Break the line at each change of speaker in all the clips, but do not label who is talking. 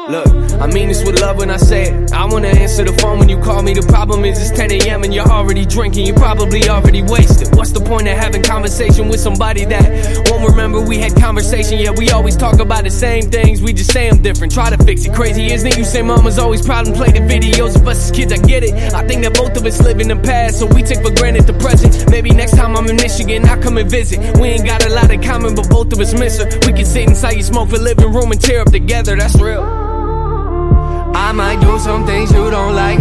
Look, I mean this with love when I say it. I wanna answer the phone when you call me. The problem is it's 10 AM and you're already drinking. You're probably already wasted. What's the point of having conversation with somebody that won't remember we had conversation? Yeah, we always talk about the same things, we just say them different. Try to fix it. Crazy, isn't it? You say mama's always proud and play the videos of us as kids. I get it. I think that both of us live in the past, so we take for granted the present. Maybe next time I'm in Michigan, I'll come and visit. We ain't got a lot in common, but both of us miss her. We can sit inside your smoke for living room and tear up together, that's real. I might do some things you don't like.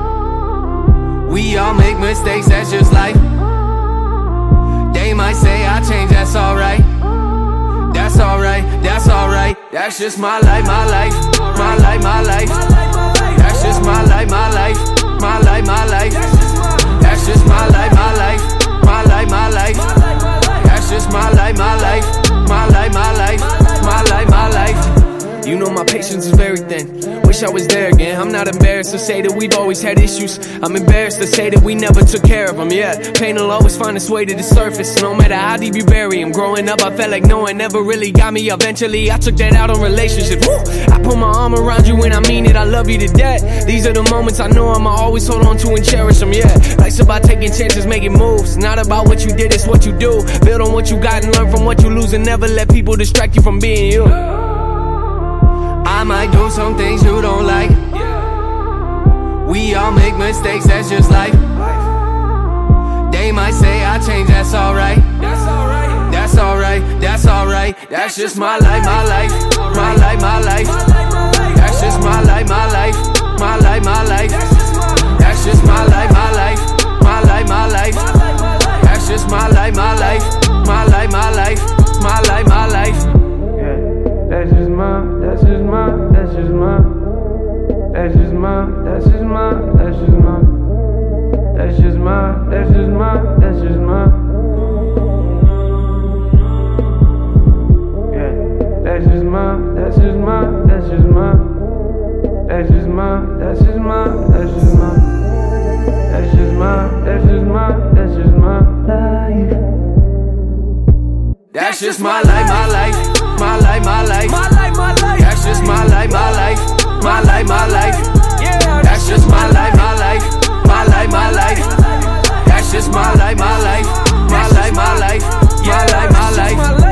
We all make mistakes, that's just life. They might say I change, that's alright. That's alright, that's alright. That's just my life, my life. My life, my life. That's just my life, my life. My life, my life. That's just my life, my life. My life, my life. That's just my life, my life. My life, my life. My life, my life. You know my patience is very thin. Wish I was there again. I'm not embarrassed to say that we've always had issues. I'm embarrassed to say that we never took care of them. Yeah, pain will always find its way to the surface, no matter how deep you bury them. Growing up, I felt like no one never really got me. Eventually, I took that out on relationships. Woo! I put my arm around you and I mean it. I love you to death. These are the moments I know I'ma always hold on to and cherish them. Yeah, life's about taking chances, making moves. Not about what you did, it's what you do. Build on what you got and learn from what you lose, and never let people distract you from being you. I might do some things you don't like. We all make mistakes, that's just life. They might say I change, that's alright. That's alright, that's alright. That's just my life, my life. My life, my life. That's just my life, my life. My life, my life. That's just my life, my life. My life, my life. That's just my life, my life. My life, my life. My life, my life. That's just my, that's just my, that's just my, that's just my, that's just my, that's just my, that's just my, that's just my, that's just my. Yeah, that's just my, that's just my, that's just my, that's just my, that's just my, that's just my, that's just my, that's just my, that's just my life. That's just my life, my life. My life, my life. My life, my life. That's just my life, my life. My life, my life. Yeah, that's just my life, my life. My life, my life. That's just my life, my life. My life, my life. My life, my life.